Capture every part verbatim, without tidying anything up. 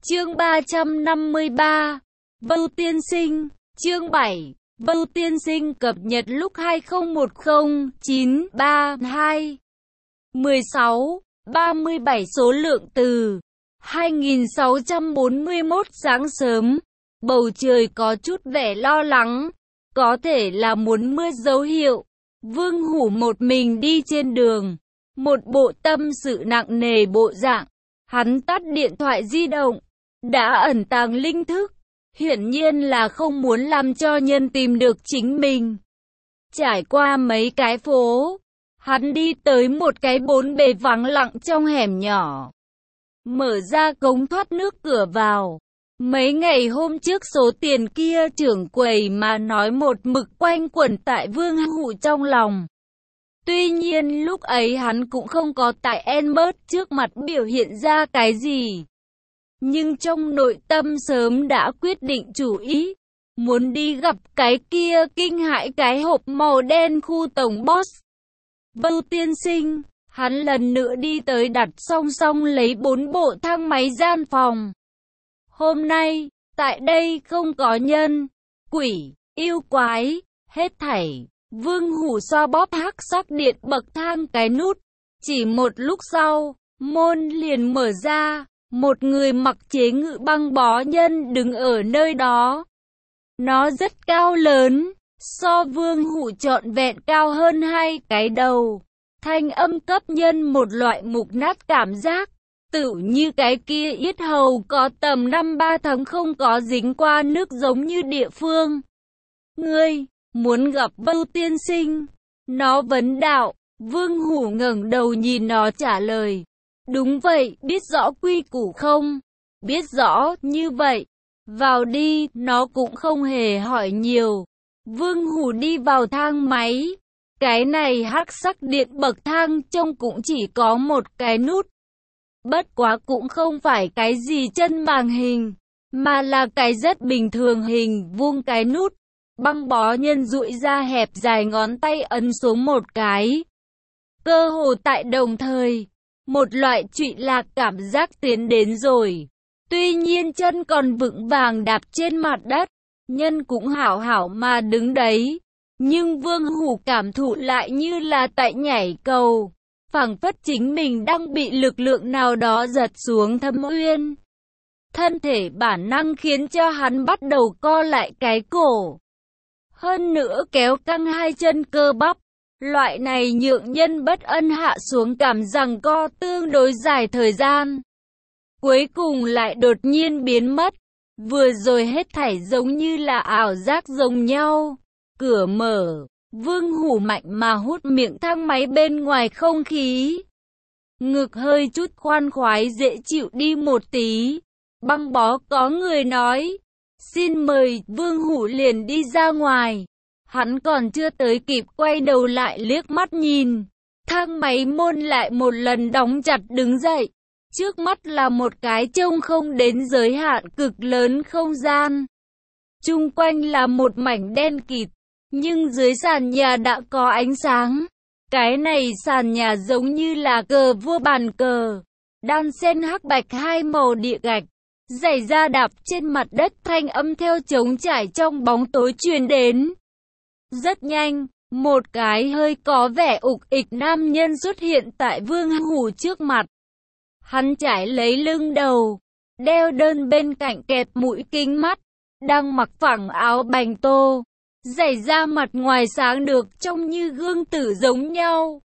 Chương ba trăm năm mươi ba. Vưu tiên sinh. Chương bảy. Vưu tiên sinh cập nhật lúc hai không một không chín ba hai mười sáu ba mươi bảy số lượng từ hai nghìn sáu trăm bốn mươi mốt. Sáng sớm, bầu trời có chút vẻ lo lắng, có thể là muốn mưa dấu hiệu. Vương Hủ một mình đi trên đường, một bộ tâm sự nặng nề bộ dạng. Hắn tắt điện thoại di động, đã ẩn tàng linh thức, hiển nhiên là không muốn làm cho nhân tìm được chính mình. Trải qua mấy cái phố, hắn đi tới một cái bốn bề vắng lặng trong hẻm nhỏ. Mở ra cống thoát nước cửa vào. Mấy ngày hôm trước số tiền kia trưởng quầy mà nói một mực quanh quẩn tại Vương Hủ trong lòng. Tuy nhiên lúc ấy hắn cũng không có tại Enbert trước mặt biểu hiện ra cái gì. Nhưng trong nội tâm sớm đã quyết định chủ ý, muốn đi gặp cái kia kinh hãi cái hộp màu đen khu tổng boss. Vưu tiên sinh, hắn lần nữa đi tới đặt song song lấy bốn bộ thang máy gian phòng. Hôm nay, tại đây không có nhân, quỷ, yêu quái, hết thảy. Vương Hủ xoa bóp hắc sắc điện bậc thang cái nút. Chỉ một lúc sau, môn liền mở ra. Một người mặc chế ngự băng bó nhân đứng ở nơi đó. Nó rất cao lớn, so Vương Hủ trọn vẹn cao hơn hai cái đầu. Thanh âm cấp nhân một loại mục nát cảm giác, tựu như cái kia yết hầu có tầm năm ba tháng không có dính qua nước giống như địa phương. Ngươi, muốn gặp Vưu tiên sinh? Nó vấn đạo. Vương Hủ ngẩng đầu nhìn nó trả lời. Đúng vậy, biết rõ quy củ không? Biết rõ, như vậy. Vào đi, nó cũng không hề hỏi nhiều. Vương Hủ đi vào thang máy. Cái này hắc sắc điện bậc thang trông cũng chỉ có một cái nút. Bất quá cũng không phải cái gì chân màng hình, mà là cái rất bình thường hình vuông cái nút. Băng bó nhân duỗi ra hẹp dài ngón tay ấn xuống một cái. Cơ hồ tại đồng thời, một loại trụy lạc cảm giác tiến đến rồi. Tuy nhiên chân còn vững vàng đạp trên mặt đất, nhân cũng hảo hảo mà đứng đấy. Nhưng Vương Hủ cảm thụ lại như là tại nhảy cầu, phảng phất chính mình đang bị lực lượng nào đó giật xuống thâm uyên. Thân thể bản năng khiến cho hắn bắt đầu co lại cái cổ. Hơn nữa kéo căng hai chân cơ bắp. Loại này nhượng nhân bất ân hạ xuống cảm giằng co tương đối dài thời gian. Cuối cùng lại đột nhiên biến mất. Vừa rồi hết thảy giống như là ảo giác giống nhau. Cửa mở, Vương Hủ mạnh mà hút miệng thang máy bên ngoài không khí. Ngực hơi chút khoan khoái dễ chịu đi một tí. Băng bó có người nói. Xin mời, Vương Hủ liền đi ra ngoài. Hắn còn chưa tới kịp quay đầu lại liếc mắt nhìn. Thang máy môn lại một lần đóng chặt đứng dậy. Trước mắt là một cái trông không đến giới hạn cực lớn không gian. Chung quanh là một mảnh đen kịt. Nhưng dưới sàn nhà đã có ánh sáng. Cái này sàn nhà giống như là cờ vua bàn cờ. Đan xen hắc bạch hai màu địa gạch. Giày da đạp trên mặt đất thanh âm theo trống trải trong bóng tối truyền đến. Rất nhanh, một cái hơi có vẻ ục ịch nam nhân xuất hiện tại Vương Hủ trước mặt. Hắn trải lấy lưng đầu, đeo đơn bên cạnh kẹp mũi kính mắt, đang mặc phẳng áo bành tô, giày da mặt ngoài sáng được trông như gương tử giống nhau.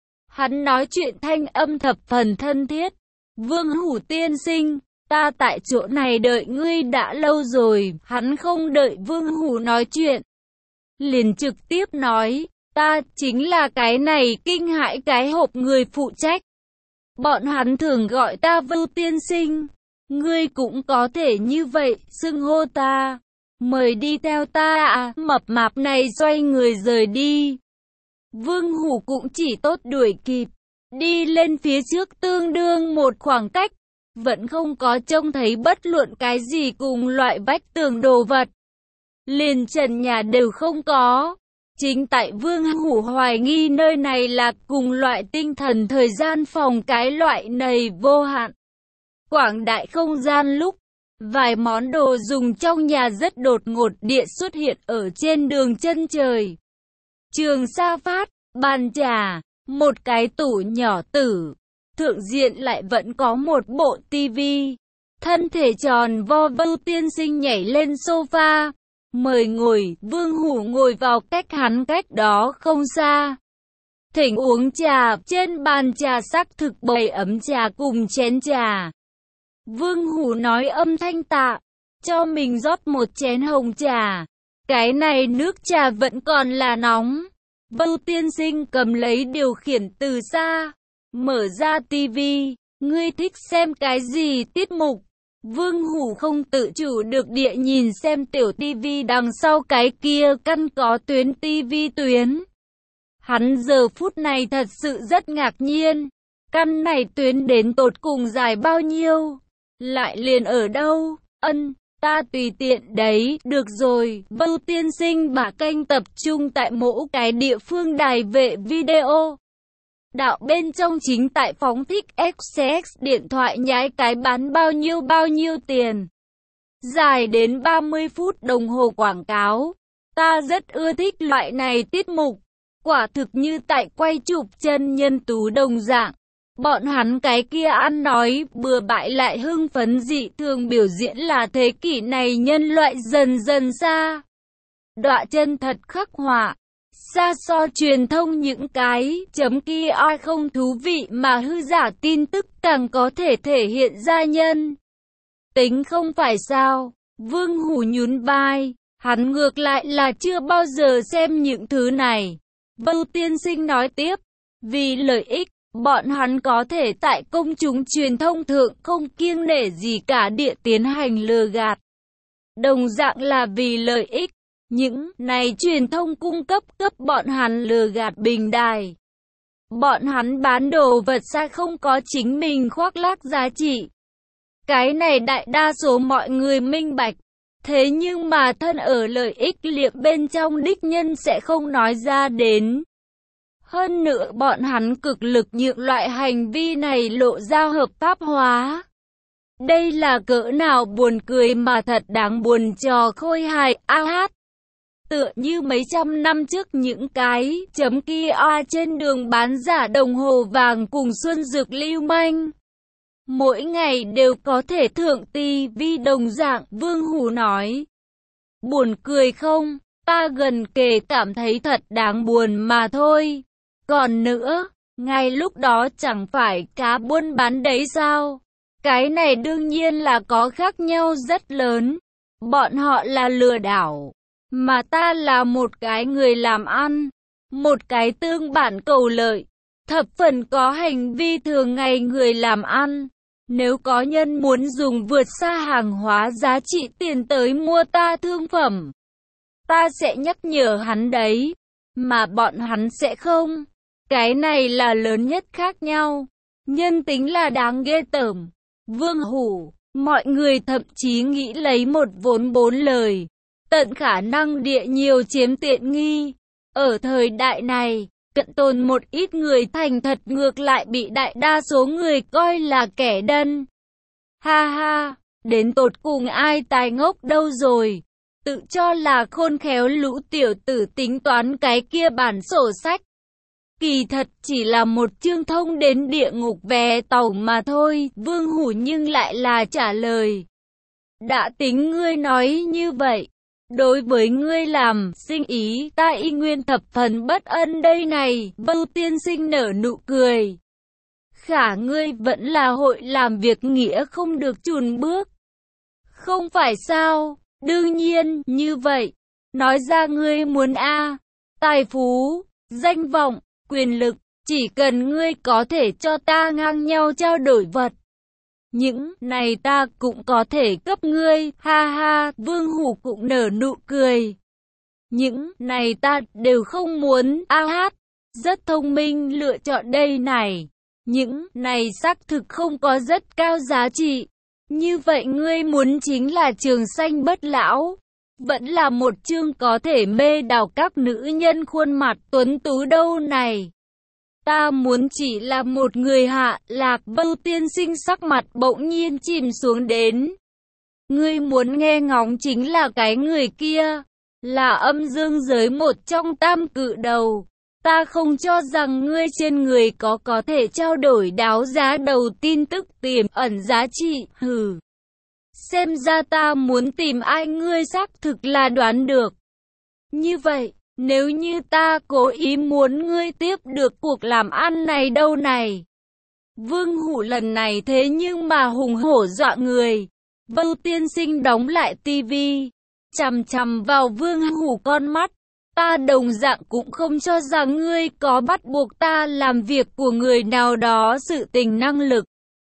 Hắn nói chuyện thanh âm thập phần thân thiết. Vương Hủ tiên sinh, ta tại chỗ này đợi ngươi đã lâu rồi. Hắn không đợi Vương Hủ nói chuyện, liền trực tiếp nói, ta chính là cái này kinh hãi cái hộp người phụ trách. Bọn hắn thường gọi ta Vưu tiên sinh. Ngươi cũng có thể như vậy, xưng hô ta. Mời đi theo ta à, mập mạp này xoay người rời đi. Vương Hủ cũng chỉ tốt đuổi kịp, đi lên phía trước tương đương một khoảng cách. Vẫn không có trông thấy bất luận cái gì cùng loại vách tường đồ vật. Liền trần nhà đều không có. Chính tại Vương Hủ hoài nghi nơi này là cùng loại tinh thần thời gian phòng cái loại này vô hạn. Quảng đại không gian lúc Vài món đồ dùng trong nhà rất đột ngột địa xuất hiện ở trên đường chân trời. Trường sa phát, bàn trà, một cái tủ nhỏ tử. Thượng diện lại vẫn có một bộ tivi. Thân thể tròn vo Vưu tiên sinh nhảy lên sofa. Mời ngồi, Vương Hủ ngồi vào cách hắn cách đó không xa. Thỉnh uống trà, trên bàn trà sắc thực bày ấm trà cùng chén trà. Vương Hủ nói âm thanh tạ, cho mình rót một chén hồng trà. Cái này nước trà vẫn còn là nóng. Vưu tiên sinh cầm lấy điều khiển từ xa, mở ra tivi. Ngươi thích xem cái gì tiết mục? Vương Hủ không tự chủ được địa nhìn xem tiểu tivi đằng sau cái kia căn có tuyến tivi tuyến. Hắn giờ phút này thật sự rất ngạc nhiên. Căn này tuyến đến tột cùng dài bao nhiêu? Lại liền ở đâu? Ân, ta tùy tiện đấy, được rồi. Vưu tiên sinh bả kênh tập trung tại mỗi cái địa phương đài vệ video. Đạo bên trong chính tại phóng thích ích xê ích điện thoại nhái cái bán bao nhiêu bao nhiêu tiền. Dài đến ba mươi phút đồng hồ quảng cáo. Ta rất ưa thích loại này tiết mục. Quả thực như tại quay chụp chân nhân tú đồng dạng. Bọn hắn cái kia ăn nói bừa bãi lại hưng phấn dị thường biểu diễn là thế kỷ này nhân loại dần dần xa. Đọa chân thật khắc họa. Xa so truyền thông những cái chấm kia ai không thú vị mà hư giả tin tức càng có thể thể hiện ra nhân tính không phải sao? Vương Hủ nhún vai, hắn ngược lại là chưa bao giờ xem những thứ này. Vưu tiên sinh nói tiếp, vì lợi ích, bọn hắn có thể tại công chúng truyền thông thượng không kiêng nể gì cả địa tiến hành lừa gạt. Đồng dạng là vì lợi ích. Những này truyền thông cung cấp cấp bọn hắn lừa gạt bình đài. Bọn hắn bán đồ vật sai không có chính mình khoác lác giá trị. Cái này đại đa số mọi người minh bạch. Thế nhưng mà thân ở lợi ích liệm bên trong đích nhân sẽ không nói ra đến. Hơn nữa bọn hắn cực lực nhượng loại hành vi này lộ ra hợp pháp hóa. Đây là cỡ nào buồn cười mà thật đáng buồn trò khôi hài a hát. Tựa như mấy trăm năm trước những cái chấm kia a trên đường bán giả đồng hồ vàng cùng xuân dược lưu manh. Mỗi ngày đều có thể thượng tivi đồng dạng, Vương Hủ nói. Buồn cười không? Ta gần kề cảm thấy thật đáng buồn mà thôi. Còn nữa, ngay lúc đó chẳng phải cá buôn bán đấy sao? Cái này đương nhiên là có khác nhau rất lớn. Bọn họ là lừa đảo. Mà ta là một cái người làm ăn, một cái tương bản cầu lợi, thập phần có hành vi thường ngày người làm ăn. Nếu có nhân muốn dùng vượt xa hàng hóa giá trị tiền tới mua ta thương phẩm, ta sẽ nhắc nhở hắn đấy, mà bọn hắn sẽ không. Cái này là lớn nhất khác nhau. Nhân tính là đáng ghê tởm. Vương Hủ, mọi người thậm chí nghĩ lấy một vốn bốn lời. Tận khả năng địa nhiều chiếm tiện nghi. Ở thời đại này, cận tồn một ít người thành thật ngược lại bị đại đa số người coi là kẻ đần. Ha ha, đến tột cùng ai tài ngốc đâu rồi. Tự cho là khôn khéo lũ tiểu tử tính toán cái kia bản sổ sách. Kỳ thật chỉ là một chương thông đến địa ngục vé tàu mà thôi. Vương Hủ nhưng lại là trả lời. Đã tính ngươi nói như vậy. Đối với ngươi làm sinh ý, ta y nguyên thập phần bất ân đây này. Vưu tiên sinh nở nụ cười. Khả ngươi vẫn là hội làm việc nghĩa không được chùn bước. Không phải sao? Đương nhiên, như vậy. Nói ra ngươi muốn a tài phú, danh vọng, quyền lực, chỉ cần ngươi có thể cho ta ngang nhau trao đổi vật. Những này ta cũng có thể cấp ngươi, ha ha, Vương Hủ cũng nở nụ cười. Những này ta đều không muốn, a hát, rất thông minh lựa chọn đây này. Những này xác thực không có rất cao giá trị. Như vậy ngươi muốn chính là trường xanh bất lão. Vẫn là một chương có thể mê đảo các nữ nhân khuôn mặt tuấn tú đâu này. Ta muốn chỉ là một người hạ lạc. Vưu tiên sinh sắc mặt bỗng nhiên chìm xuống đến. Ngươi muốn nghe ngóng chính là cái người kia, là âm dương giới một trong tam cự đầu. Ta không cho rằng ngươi trên người có có thể trao đổi đáo giá đầu tin tức tiềm ẩn giá trị, hừ. Xem ra ta muốn tìm ai ngươi xác thực là đoán được. Như vậy, nếu như ta cố ý muốn ngươi tiếp được cuộc làm ăn này đâu này. Vương Hủ lần này thế nhưng mà hùng hổ dọa người. Vưu tiên sinh đóng lại tivi, chằm chằm vào Vương Hủ con mắt. Ta đồng dạng cũng không cho rằng ngươi có bắt buộc ta làm việc của người nào đó sự tình năng lực.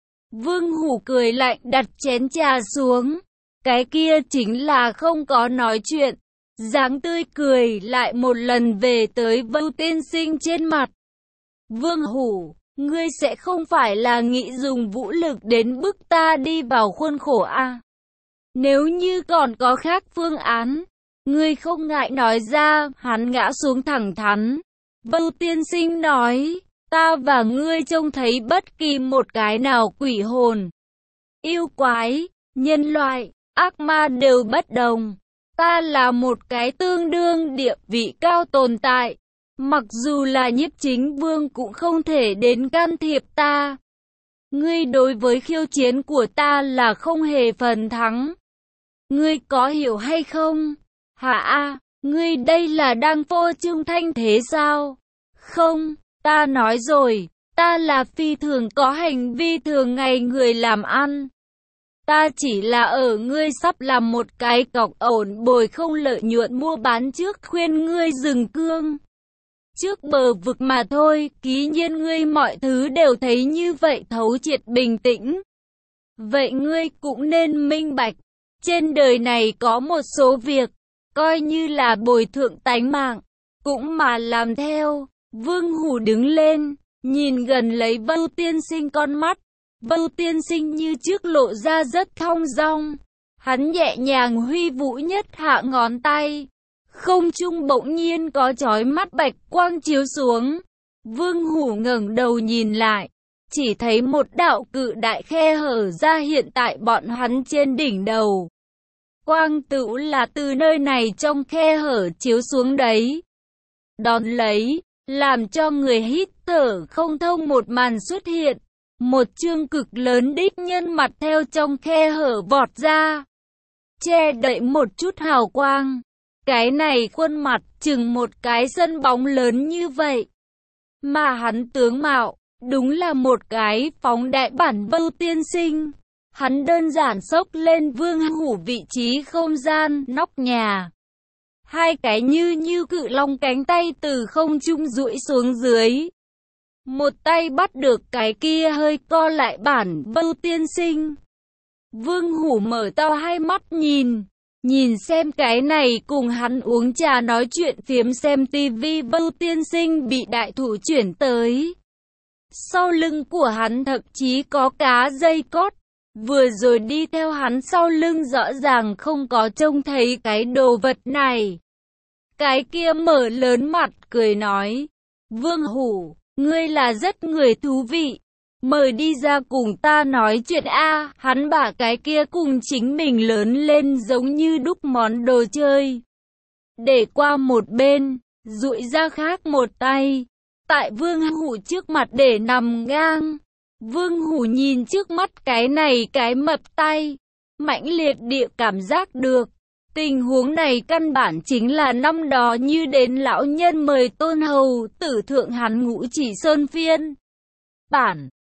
Vương Hủ cười lạnh đặt chén trà xuống. Cái kia chính là không có nói chuyện. Dáng tươi cười lại một lần về tới Vưu tiên sinh trên mặt. Vương Hủ, ngươi sẽ không phải là nghĩ dùng vũ lực đến bức ta đi vào khuôn khổ à? Nếu như còn có khác phương án, ngươi không ngại nói ra. Hắn ngã xuống thẳng thắn. Vưu tiên sinh nói, ta và ngươi trông thấy bất kỳ một cái nào quỷ hồn, yêu quái, nhân loại, ác ma đều bất đồng. Ta là một cái tương đương địa vị cao tồn tại. Mặc dù là Nhiếp Chính Vương cũng không thể đến can thiệp ta. Ngươi đối với khiêu chiến của ta là không hề phần thắng. Ngươi có hiểu hay không? Hả a, ngươi đây là đang phô trương thanh thế sao? Không, ta nói rồi, ta là phi thường có hành vi thường ngày người làm ăn. Ta chỉ là ở ngươi sắp làm một cái cọc ổn bồi không lợi nhuận mua bán trước khuyên ngươi dừng cương. Trước bờ vực mà thôi, ký nhiên ngươi mọi thứ đều thấy như vậy thấu triệt bình tĩnh. Vậy ngươi cũng nên minh bạch, trên đời này có một số việc, coi như là bồi thượng tánh mạng, cũng mà làm theo. Vương Hủ đứng lên, nhìn gần lấy Vưu tiên sinh con mắt. Vưu tiên sinh như trước lộ ra rất thong dong. Hắn nhẹ nhàng huy vũ nhất hạ ngón tay. Không trung bỗng nhiên có chói mắt bạch quang chiếu xuống. Vương Hủ ngẩng đầu nhìn lại, chỉ thấy một đạo cự đại khe hở ra hiện tại bọn hắn trên đỉnh đầu. Quang tựu là từ nơi này trong khe hở chiếu xuống đấy. Đón lấy, làm cho người hít thở không thông một màn xuất hiện. Một chương cực lớn đích nhân mặt theo trong khe hở vọt ra, che đậy một chút hào quang. Cái này khuôn mặt chừng một cái sân bóng lớn như vậy. Mà hắn tướng mạo, đúng là một cái phóng đại bản Vưu tiên sinh. Hắn đơn giản xốc lên Vương Hủ vị trí không gian, nóc nhà. Hai cái như như cự long cánh tay từ không trung duỗi xuống dưới. Một tay bắt được cái kia hơi co lại bản Vưu tiên sinh. Vương Hủ mở to hai mắt nhìn. Nhìn xem cái này cùng hắn uống trà nói chuyện phiếm xem tivi Vưu tiên sinh bị đại thủ chuyển tới. Sau lưng của hắn thậm chí có cá dây cót. Vừa rồi đi theo hắn sau lưng rõ ràng không có trông thấy cái đồ vật này. Cái kia mở lớn mặt cười nói, Vương Hủ, ngươi là rất người thú vị. Mời đi ra cùng ta nói chuyện a. Hắn bả cái kia cùng chính mình lớn lên giống như đúc món đồ chơi. Để qua một bên, duỗi ra khác một tay. Tại Vương Hủ trước mặt để nằm ngang. Vương Hủ nhìn trước mắt cái này cái mập tay. Mãnh liệt địa cảm giác được. Tình huống này căn bản chính là năm đó như đến lão nhân mời tôn hầu tử thượng hắn Ngũ Chỉ Sơn phiên bản.